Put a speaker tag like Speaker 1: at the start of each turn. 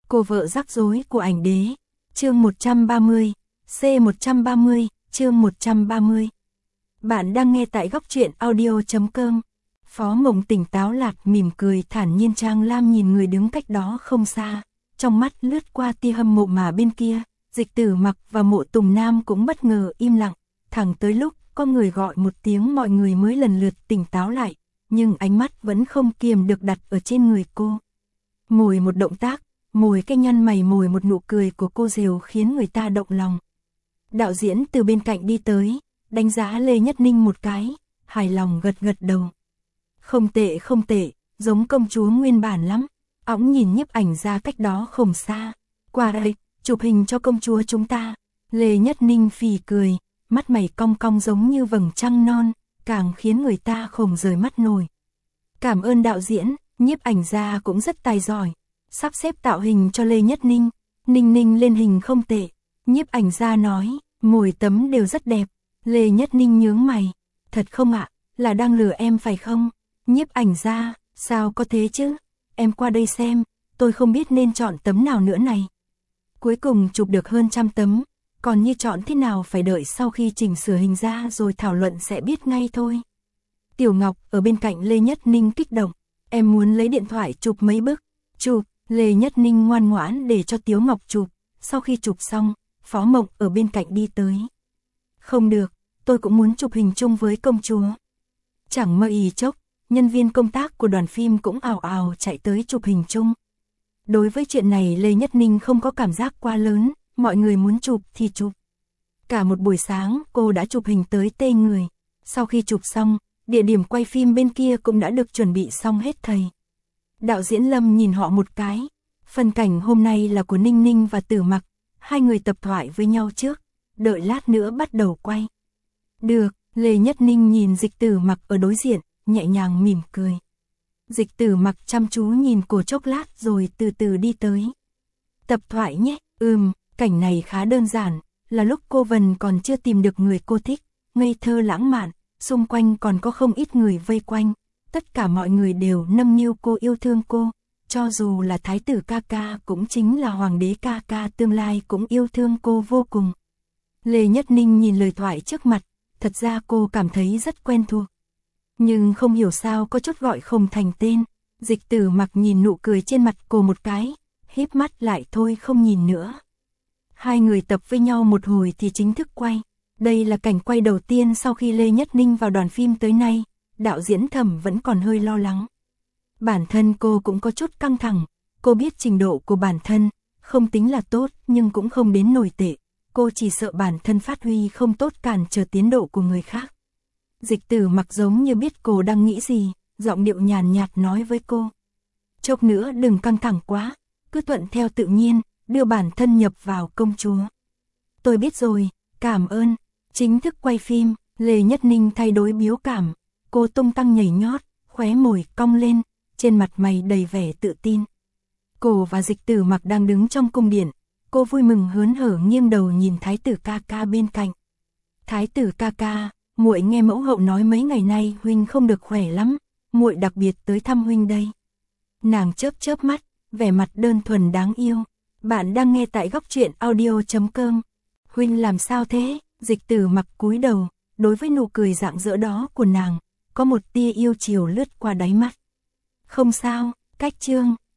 Speaker 1: Cô vợ rắc rối của ảnh đế. Chương 130, C130, chương 130. Bạn đang nghe tại góc truyện audio.com. Phó Mộng tỉnh táo lạc mỉm cười thản nhiên. Trang Lam nhìn người đứng cách đó không xa, trong mắt lướt qua tia hâm mộ mà bên kia, Dịch Tử Mặc và Mộ Tùng Nam cũng bất ngờ im lặng, thẳng tới lúc có người gọi một tiếng mọi người mới lần lượt tỉnh táo lại, nhưng ánh mắt vẫn không kiềm được đặt ở trên người cô. Mỗi một động tác, mỗi cái nhăn mày, mỗi một nụ cười của cô đều khiến người ta động lòng. Đạo diễn từ bên cạnh đi tới, đánh giá Lê Nhất Ninh một cái, hài lòng gật gật đầu. Không tệ không tệ, giống công chúa nguyên bản lắm. Óng nhìn nhiếp ảnh ra cách đó không xa. Qua đây, chụp hình cho công chúa chúng ta. Lê Nhất Ninh phì cười, mắt mày cong cong giống như vầng trăng non, càng khiến người ta không rời mắt nổi. Cảm ơn đạo diễn, nhiếp ảnh ra cũng rất tài giỏi. Sắp xếp tạo hình cho Lê Nhất Ninh. Ninh Ninh lên hình không tệ. Nhiếp ảnh ra nói, mỗi tấm đều rất đẹp. Lê Nhất Ninh nhướng mày. Thật không ạ, là đang lừa em phải không? Nhiếp ảnh ra, sao có thế chứ? Em qua đây xem, tôi không biết nên chọn tấm nào nữa này. Cuối cùng chụp được hơn 100 tấm, còn như chọn thế nào phải đợi sau khi chỉnh sửa hình ra rồi thảo luận sẽ biết ngay thôi. Tiểu Ngọc ở bên cạnh Lê Nhất Ninh kích động, em muốn lấy điện thoại chụp mấy bức. Chụp, Lê Nhất Ninh ngoan ngoãn để cho Tiểu Ngọc chụp, sau khi chụp xong, Phó Mộng ở bên cạnh đi tới. Không được, tôi cũng muốn chụp hình chung với công chúa. Chẳng mơ ý chốc, nhân viên công tác của đoàn phim cũng ào ào chạy tới chụp hình chung. Đối với chuyện này Lê Nhất Ninh không có cảm giác quá lớn, mọi người muốn chụp thì chụp. Cả một buổi sáng cô đã chụp hình tới tê người. Sau khi chụp xong, địa điểm quay phim bên kia cũng đã được chuẩn bị xong hết thầy. Đạo diễn Lâm nhìn họ một cái. Phân cảnh hôm nay là của Ninh Ninh và Tử Mặc, hai người tập thoại với nhau trước, đợi lát nữa bắt đầu quay. Được, Lê Nhất Ninh nhìn Dịch Tử Mặc ở đối diện, nhẹ nhàng mỉm cười. Dịch Tử Mặc chăm chú nhìn cô chốc lát rồi từ từ đi tới. Tập thoại nhé, cảnh này khá đơn giản, là lúc cô Vân còn chưa tìm được người cô thích, ngây thơ lãng mạn, xung quanh còn có không ít người vây quanh, tất cả mọi người đều nâng niu cô, yêu thương cô, cho dù là thái tử ca ca cũng chính là hoàng đế ca ca tương lai cũng yêu thương cô vô cùng. Lê Nhất Ninh nhìn lời thoại trước mặt, thật ra cô cảm thấy rất quen thuộc. Nhưng không hiểu sao có chút gọi không thành tên. Dịch Tử Mặc nhìn nụ cười trên mặt cô một cái, híp mắt lại thôi không nhìn nữa. Hai người tập với nhau một hồi thì chính thức quay. Đây là cảnh quay đầu tiên sau khi Lê Nhất Ninh vào đoàn phim tới nay, đạo diễn Thẩm vẫn còn hơi lo lắng. Bản thân cô cũng có chút căng thẳng, cô biết trình độ của bản thân, không tính là tốt nhưng cũng không đến nổi tệ. Cô chỉ sợ bản thân phát huy không tốt cản trở tiến độ của người khác. Dịch Tử Mặc giống như biết cô đang nghĩ gì, giọng điệu nhàn nhạt nói với cô. Chốc nữa đừng căng thẳng quá, cứ thuận theo tự nhiên, đưa bản thân nhập vào công chúa. Tôi biết rồi, cảm ơn. Chính thức quay phim, Lê Nhất Ninh thay đổi biểu cảm, cô tung tăng nhảy nhót, khóe môi cong lên, trên mặt mày đầy vẻ tự tin. Cô và Dịch Tử Mặc đang đứng trong cung điện, cô vui mừng hớn hở nghiêng đầu nhìn thái tử ca ca bên cạnh. Thái tử ca ca, muội nghe mẫu hậu nói mấy ngày nay huynh không được khỏe lắm, muội đặc biệt tới thăm huynh đây. Nàng chớp chớp mắt, vẻ mặt đơn thuần đáng yêu. Bạn đang nghe tại góc truyện audio.com. Huynh làm sao thế? Dịch Tử Mặc cúi đầu, đối với nụ cười rạng rỡ đó của nàng, có một tia yêu chiều lướt qua đáy mắt. Không sao, cách chương.